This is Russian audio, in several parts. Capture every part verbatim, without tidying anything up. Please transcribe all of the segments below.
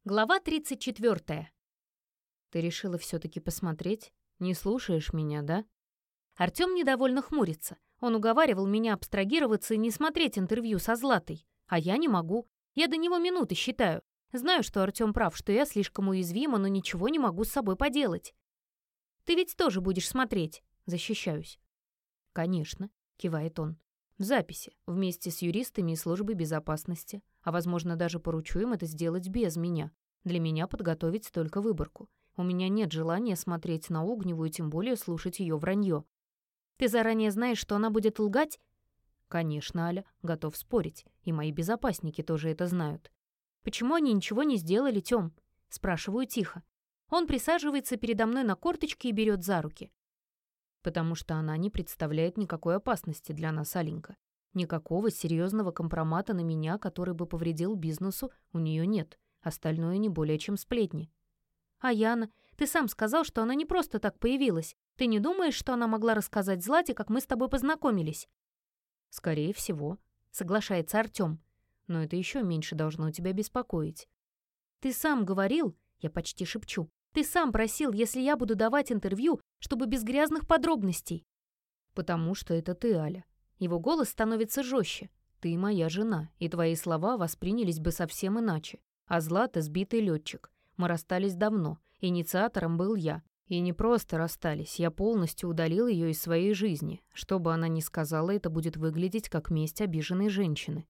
Глава тридцать четвёртая. «Ты решила все-таки посмотреть? Не слушаешь меня, да?» Артём недовольно хмурится. Он уговаривал меня абстрагироваться и не смотреть интервью со Златой. А я не могу. Я до него минуты считаю. Знаю, что Артём прав, что я слишком уязвима, но ничего не могу с собой поделать. «Ты ведь тоже будешь смотреть?» Защищаюсь. «Конечно», — кивает он. «В записи, вместе с юристами и службой безопасности. А, возможно, даже поручу им это сделать без меня. Для меня подготовить только выборку. У меня нет желания смотреть на Огневу и тем более слушать ее вранье». «Ты заранее знаешь, что она будет лгать?» «Конечно, Аля, готов спорить. И мои безопасники тоже это знают». «Почему они ничего не сделали, Тём?» Спрашиваю тихо. Он присаживается передо мной на корточки и берет за руки. «Потому что она не представляет никакой опасности для нас, Аленька. Никакого серьезного компромата на меня, который бы повредил бизнесу, у нее нет. Остальное не более чем сплетни». «А Яна? Ты сам сказал, что она не просто так появилась. Ты не думаешь, что она могла рассказать Злате, как мы с тобой познакомились?» «Скорее всего», — соглашается Артём. «Но это еще меньше должно тебя беспокоить». «Ты сам говорил...» — я почти шепчу. «Ты сам просил, если я буду давать интервью, чтобы без грязных подробностей». «Потому что это ты, Аля». Его голос становится жестче. «Ты моя жена, и твои слова воспринялись бы совсем иначе. А Злата — сбитый летчик. Мы расстались давно. Инициатором был я. И не просто расстались, я полностью удалил ее из своей жизни. Что бы она ни сказала, это будет выглядеть как месть обиженной женщины».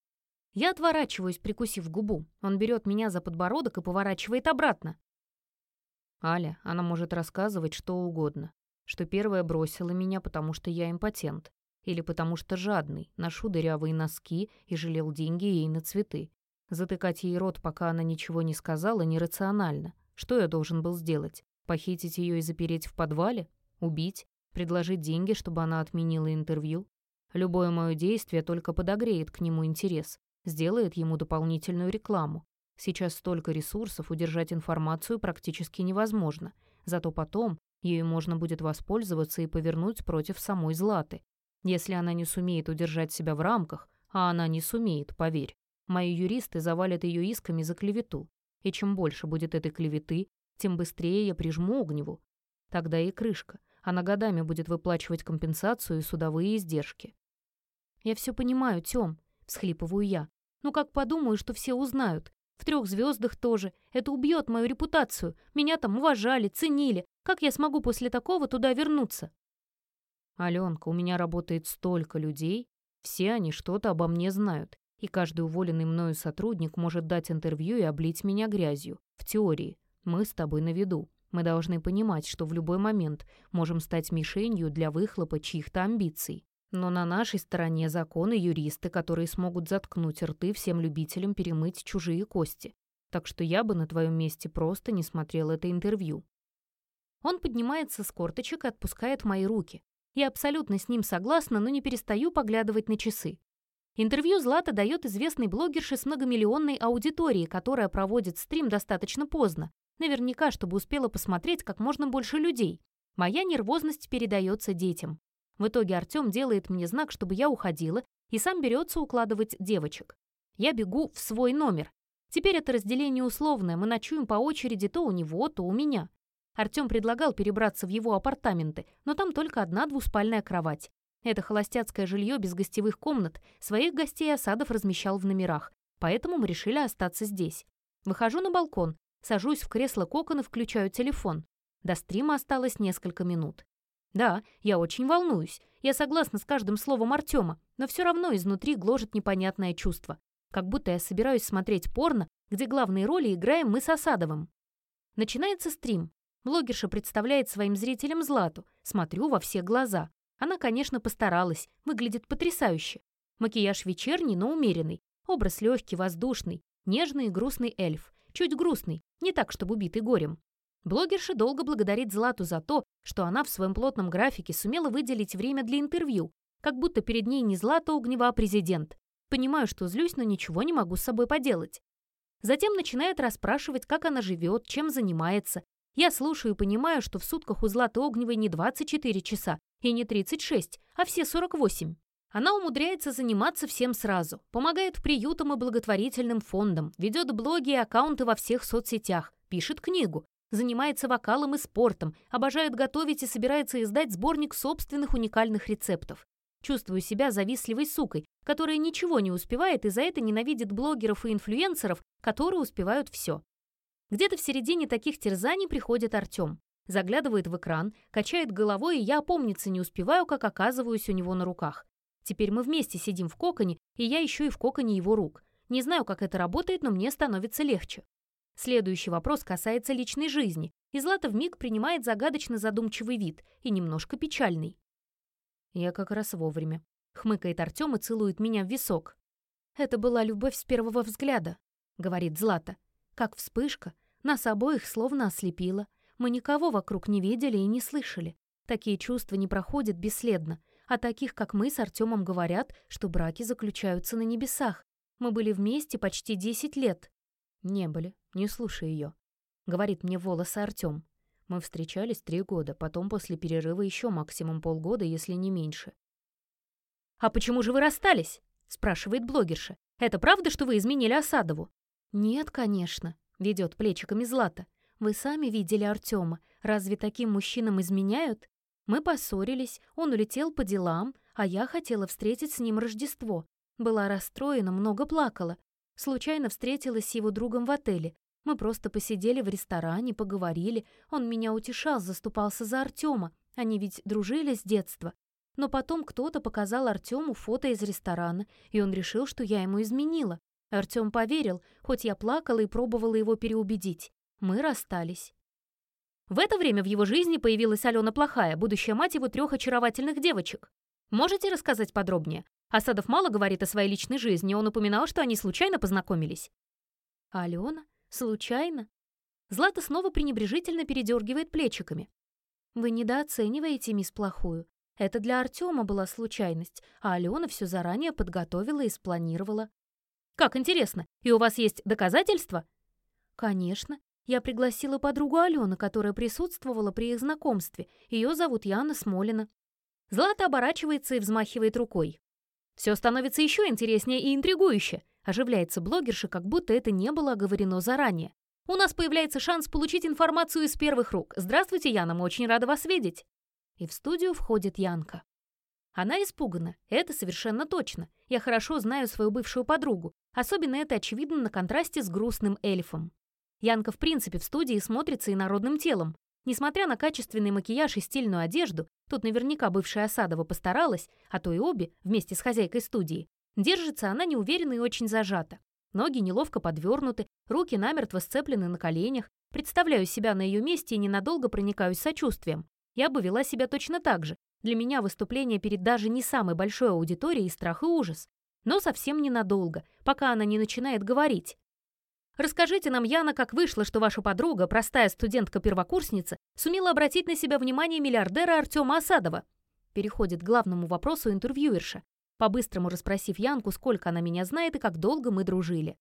Я отворачиваюсь, прикусив губу. Он берет меня за подбородок и поворачивает обратно. «Аля, она может рассказывать что угодно. Что первая бросила меня, потому что я импотент. Или потому что жадный, ношу дырявые носки и жалел деньги ей на цветы. Затыкать ей рот, пока она ничего не сказала, нерационально. Что я должен был сделать? Похитить ее и запереть в подвале? Убить? Предложить деньги, чтобы она отменила интервью? Любое мое действие только подогреет к нему интерес, сделает ему дополнительную рекламу. Сейчас столько ресурсов, удержать информацию практически невозможно. Зато потом ею можно будет воспользоваться и повернуть против самой Златы. Если она не сумеет удержать себя в рамках, а она не сумеет, поверь, мои юристы завалят ее исками за клевету. И чем больше будет этой клеветы, тем быстрее я прижму Огневу. Тогда и крышка. Она годами будет выплачивать компенсацию и судовые издержки». «Я все понимаю, Тём», — всхлипываю я. «Ну как подумаю, что все узнают. В трех звездах тоже. Это убьет мою репутацию. Меня там уважали, ценили. Как я смогу после такого туда вернуться?» «Аленка, у меня работает столько людей. Все они что-то обо мне знают. И каждый уволенный мною сотрудник может дать интервью и облить меня грязью. В теории. Мы с тобой на виду. Мы должны понимать, что в любой момент можем стать мишенью для выхлопа чьих-то амбиций. Но на нашей стороне законы, юристы, которые смогут заткнуть рты всем любителям перемыть чужие кости. Так что я бы на твоем месте просто не смотрел это интервью». Он поднимается с корточек и отпускает мои руки. Я абсолютно с ним согласна, но не перестаю поглядывать на часы. Интервью Злата дает известной блогерше с многомиллионной аудиторией, которая проводит стрим достаточно поздно. Наверняка, чтобы успела посмотреть как можно больше людей. Моя нервозность передается детям. В итоге Артём делает мне знак, чтобы я уходила, и сам берется укладывать девочек. Я бегу в свой номер. Теперь это разделение условное, мы ночуем по очереди то у него, то у меня. Артём предлагал перебраться в его апартаменты, но там только одна двуспальная кровать. Это холостяцкое жилье без гостевых комнат, своих гостей Осадов размещал в номерах, поэтому мы решили остаться здесь. Выхожу на балкон, сажусь в кресло-кокон и включаю телефон. До стрима осталось несколько минут. Да, я очень волнуюсь, я согласна с каждым словом Артёма, но все равно изнутри гложет непонятное чувство. Как будто я собираюсь смотреть порно, где главные роли играем мы с Осадовым. Начинается стрим. Блогерша представляет своим зрителям Злату. Смотрю во все глаза. Она, конечно, постаралась, выглядит потрясающе. Макияж вечерний, но умеренный. Образ легкий, воздушный, нежный и грустный эльф. Чуть грустный, не так, чтобы убитый горем. Блогерша долго благодарит Злату за то, что она в своем плотном графике сумела выделить время для интервью, как будто перед ней не Злата Огнева, а президент. Понимаю, что злюсь, но ничего не могу с собой поделать. Затем начинает расспрашивать, как она живет, чем занимается. Я слушаю и понимаю, что в сутках у Златы Огневой не двадцать четыре часа и не тридцать шесть, а все сорок восемь. Она умудряется заниматься всем сразу, помогает приютам и благотворительным фондам, ведет блоги и аккаунты во всех соцсетях, пишет книгу, занимается вокалом и спортом, обожает готовить и собирается издать сборник собственных уникальных рецептов. Чувствую себя завистливой сукой, которая ничего не успевает и за это ненавидит блогеров и инфлюенсеров, которые успевают все. Где-то в середине таких терзаний приходит Артем. Заглядывает в экран, качает головой, и я опомниться не успеваю, как оказываюсь у него на руках. Теперь мы вместе сидим в коконе, и я еще и в коконе его рук. Не знаю, как это работает, но мне становится легче. Следующий вопрос касается личной жизни, и Злата вмиг принимает загадочно задумчивый вид и немножко печальный. Я как раз вовремя. Хмыкает Артем и целует меня в висок. «Это была любовь с первого взгляда», — говорит Злата. «Как вспышка, нас обоих словно ослепило. Мы никого вокруг не видели и не слышали. Такие чувства не проходят бесследно. А таких, как мы с Артемом, говорят, что браки заключаются на небесах. Мы были вместе почти десять лет». «Не были, не слушай ее», — говорит мне в волосы Артем. «Мы встречались три года, потом после перерыва еще максимум полгода, если не меньше». «А почему же вы расстались?» — спрашивает блогерша. «Это правда, что вы изменили Осадову?» «Нет, конечно», — ведет плечиками Злата. «Вы сами видели Артема. Разве таким мужчинам изменяют? Мы поссорились, он улетел по делам, а я хотела встретить с ним Рождество. Была расстроена, много плакала. Случайно встретилась с его другом в отеле. Мы просто посидели в ресторане, поговорили. Он меня утешал, заступался за Артема. Они ведь дружили с детства. Но потом кто-то показал Артему фото из ресторана, и он решил, что я ему изменила. Артем поверил, хоть я плакала и пробовала его переубедить. Мы расстались». В это время в его жизни появилась Алена Плохая, будущая мать его трех очаровательных девочек. Можете рассказать подробнее? Осадов мало говорит о своей личной жизни, он упоминал, что они случайно познакомились. Алена? Случайно? Злата снова пренебрежительно передергивает плечиками. Вы недооцениваете мисс Плохую. Это для Артема была случайность, а Алена все заранее подготовила и спланировала. Как интересно, и у вас есть доказательства? Конечно. Я пригласила подругу Алены, которая присутствовала при их знакомстве. Ее зовут Яна Смолина. Злата оборачивается и взмахивает рукой. Все становится еще интереснее и интригующе. Оживляется блогерша, как будто это не было оговорено заранее. У нас появляется шанс получить информацию из первых рук. Здравствуйте, Яна, мы очень рады вас видеть. И в студию входит Янка. Она испугана, это совершенно точно. Я хорошо знаю свою бывшую подругу. Особенно это очевидно на контрасте с грустным эльфом. Янка в принципе в студии смотрится инородным телом. Несмотря на качественный макияж и стильную одежду, тут наверняка бывшая Осадова постаралась, а то и обе, вместе с хозяйкой студии. Держится она неуверенно и очень зажата. Ноги неловко подвернуты, руки намертво сцеплены на коленях. Представляю себя на ее месте и ненадолго проникаюсь сочувствием. Я бы вела себя точно так же. Для меня выступление перед даже не самой большой аудиторией страх и ужас. Но совсем ненадолго, пока она не начинает говорить. Расскажите нам, Яна, как вышло, что ваша подруга, простая студентка-первокурсница, сумела обратить на себя внимание миллиардера Артема Осадова? Переходит к главному вопросу интервьюерша, по-быстрому расспросив Янку, сколько она меня знает и как долго мы дружили.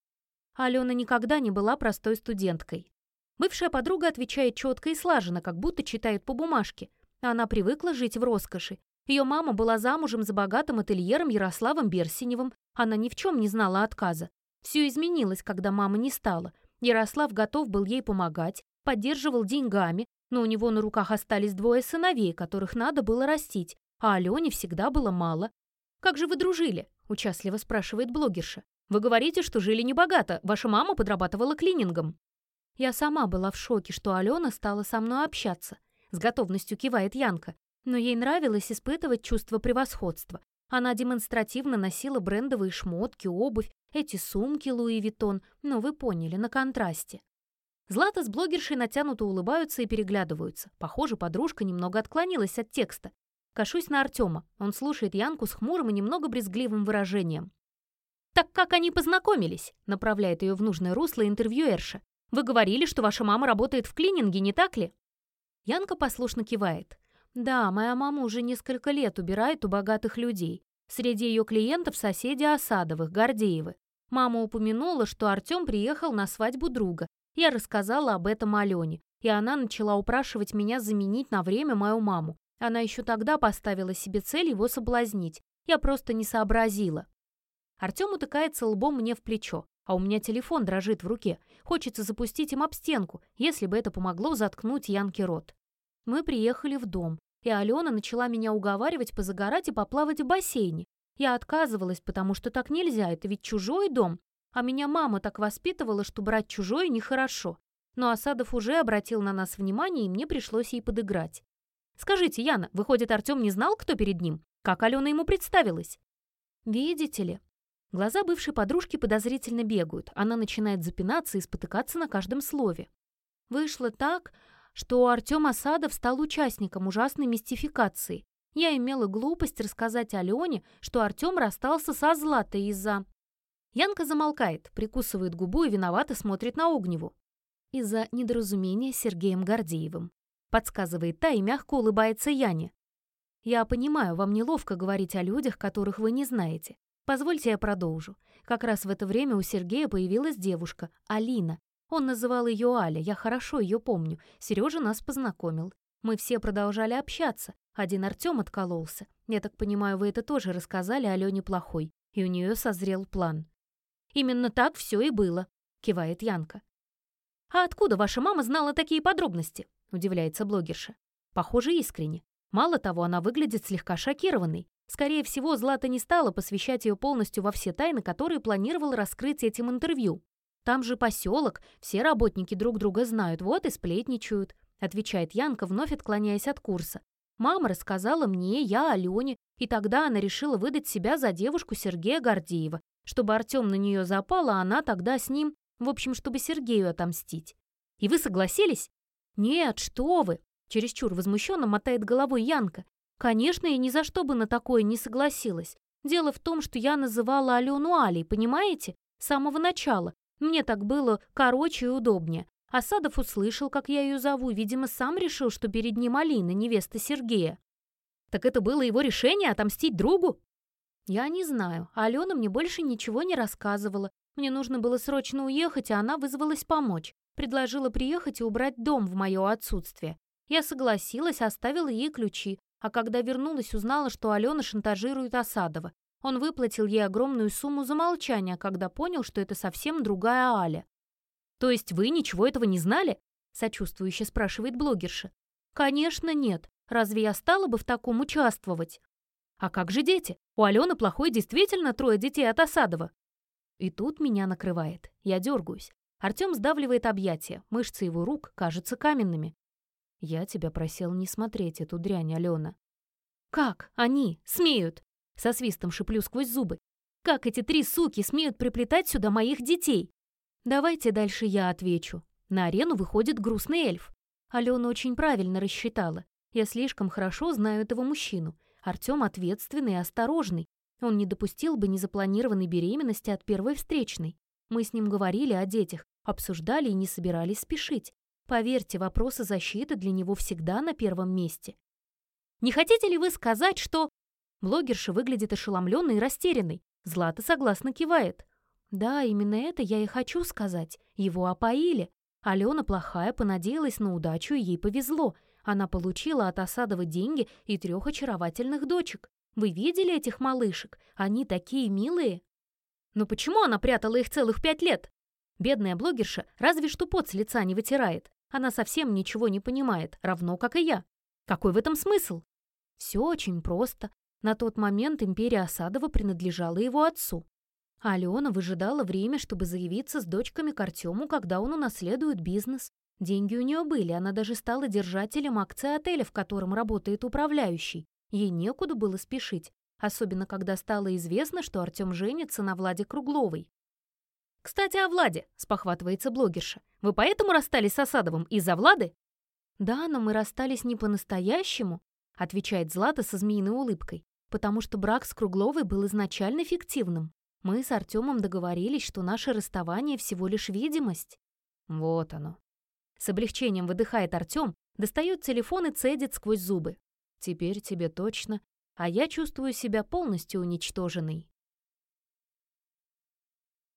Алена никогда не была простой студенткой. Бывшая подруга отвечает четко и слаженно, как будто читает по бумажке. Она привыкла жить в роскоши. Ее мама была замужем за богатым ательером Ярославом Берсеневым. Она ни в чем не знала отказа. Все изменилось, когда мама не стала. Ярослав готов был ей помогать, поддерживал деньгами, но у него на руках остались двое сыновей, которых надо было растить, а Алене всегда было мало. «Как же вы дружили?» – участливо спрашивает блогерша. «Вы говорите, что жили небогато, ваша мама подрабатывала клинингом». Я сама была в шоке, что Алена стала со мной общаться. С готовностью кивает Янка. Но ей нравилось испытывать чувство превосходства. Она демонстративно носила брендовые шмотки, обувь, эти сумки Луи Виттон, но вы поняли, на контрасте. Злата с блогершей натянуто улыбаются и переглядываются. Похоже, подружка немного отклонилась от текста. Кашусь на Артема. Он слушает Янку с хмурым и немного брезгливым выражением. «Так как они познакомились?» — направляет ее в нужное русло интервьюерша. «Вы говорили, что ваша мама работает в клининге, не так ли?» Янка послушно кивает. «Да, моя мама уже несколько лет убирает у богатых людей. Среди ее клиентов соседи Осадовых, Гордеевы. Мама упомянула, что Артем приехал на свадьбу друга. Я рассказала об этом Алене, и она начала упрашивать меня заменить на время мою маму. Она еще тогда поставила себе цель его соблазнить. Я просто не сообразила». Артем утыкается лбом мне в плечо, а у меня телефон дрожит в руке. Хочется запустить им об стенку, если бы это помогло заткнуть Янке рот. Мы приехали в дом, и Алена начала меня уговаривать позагорать и поплавать в бассейне. Я отказывалась, потому что так нельзя, это ведь чужой дом. А меня мама так воспитывала, что брать чужое нехорошо. Но Асадов уже обратил на нас внимание, и мне пришлось ей подыграть. «Скажите, Яна, выходит, Артем не знал, кто перед ним? Как Алена ему представилась?» «Видите ли...» Глаза бывшей подружки подозрительно бегают. Она начинает запинаться и спотыкаться на каждом слове. Вышло так, что Артем Асадов стал участником ужасной мистификации. Я имела глупость рассказать Алене, что Артем расстался со Златой из-за... Янка замолкает, прикусывает губу и виновато смотрит на Огневу. «Из-за недоразумения с Сергеем Гордеевым», подсказывает та и мягко улыбается Яне. «Я понимаю, вам неловко говорить о людях, которых вы не знаете. Позвольте я продолжу. Как раз в это время у Сергея появилась девушка, Алина. Он называл ее Аля, я хорошо ее помню. Сережа нас познакомил. Мы все продолжали общаться. Один Артем откололся. Я так понимаю, вы это тоже рассказали Алене Плохой, и у нее созрел план». «Именно так все и было», — кивает Янка. «А откуда ваша мама знала такие подробности?» — удивляется блогерша. Похоже, искренне. Мало того, она выглядит слегка шокированной. Скорее всего, Злата не стала посвящать ее полностью во все тайны, которые планировала раскрыть этим интервью. «Там же поселок, все работники друг друга знают, вот и сплетничают», отвечает Янка, вновь отклоняясь от курса. «Мама рассказала мне, я Алене, и тогда она решила выдать себя за девушку Сергея Гордеева, чтобы Артем на нее запал, а она тогда с ним, в общем, чтобы Сергею отомстить. И вы согласились?» «Нет, что вы!» чересчур возмущенно мотает головой Янка. «Конечно, я ни за что бы на такое не согласилась. Дело в том, что я называла Алену Алей, понимаете? С самого начала. Мне так было короче и удобнее. Асадов услышал, как я ее зову, видимо, сам решил, что перед ним Алина, невеста Сергея». «Так это было его решение отомстить другу?» «Я не знаю. Алена мне больше ничего не рассказывала. Мне нужно было срочно уехать, а она вызвалась помочь. Предложила приехать и убрать дом в мое отсутствие. Я согласилась, оставила ей ключи, а когда вернулась, узнала, что Алена шантажирует Асадова. Он выплатил ей огромную сумму за молчание, когда понял, что это совсем другая Аля». «То есть вы ничего этого не знали?» — сочувствующе спрашивает блогерша. «Конечно нет. Разве я стала бы в таком участвовать?» «А как же дети? У Алены Плохой действительно трое детей от Асадова». И тут меня накрывает. Я дергаюсь. Артем сдавливает объятия, мышцы его рук кажутся каменными. «Я тебя просил не смотреть эту дрянь, Алена». «Как они смеют?» Со свистом шиплю сквозь зубы. «Как эти три суки смеют приплетать сюда моих детей?» Давайте дальше я отвечу. На арену выходит грустный эльф. Алена очень правильно рассчитала. Я слишком хорошо знаю этого мужчину. Артем ответственный и осторожный. Он не допустил бы незапланированной беременности от первой встречной. Мы с ним говорили о детях, обсуждали и не собирались спешить. Поверьте, вопросы защиты для него всегда на первом месте. «Не хотите ли вы сказать, что...» Блогерша выглядит ошеломленной и растерянной. Злата согласно кивает. «Да, именно это я и хочу сказать. Его опоили. Алена Плохая понадеялась на удачу, и ей повезло. Она получила от Асадова деньги и трех очаровательных дочек. Вы видели этих малышек? Они такие милые». «Но почему она прятала их целых пять лет?» Бедная блогерша разве что пот с лица не вытирает. Она совсем ничего не понимает, равно как и я. Какой в этом смысл? Все очень просто. На тот момент империя Асадова принадлежала его отцу. Алена выжидала время, чтобы заявиться с дочками к Артему, когда он унаследует бизнес. Деньги у нее были, она даже стала держателем акций отеля, в котором работает управляющий. Ей некуда было спешить, особенно когда стало известно, что Артем женится на Владе Кругловой. «Кстати, о Владе», — спохватывается блогерша. «Вы поэтому расстались с Асадовым из-за Влады?» «Да, но мы расстались не по-настоящему», — отвечает Злата со змеиной улыбкой, «потому что брак с Кругловой был изначально фиктивным. Мы с Артемом договорились, что наше расставание всего лишь видимость». Вот оно. С облегчением выдыхает Артем, достает телефон и цедит сквозь зубы. «Теперь тебе точно, а я чувствую себя полностью уничтоженной».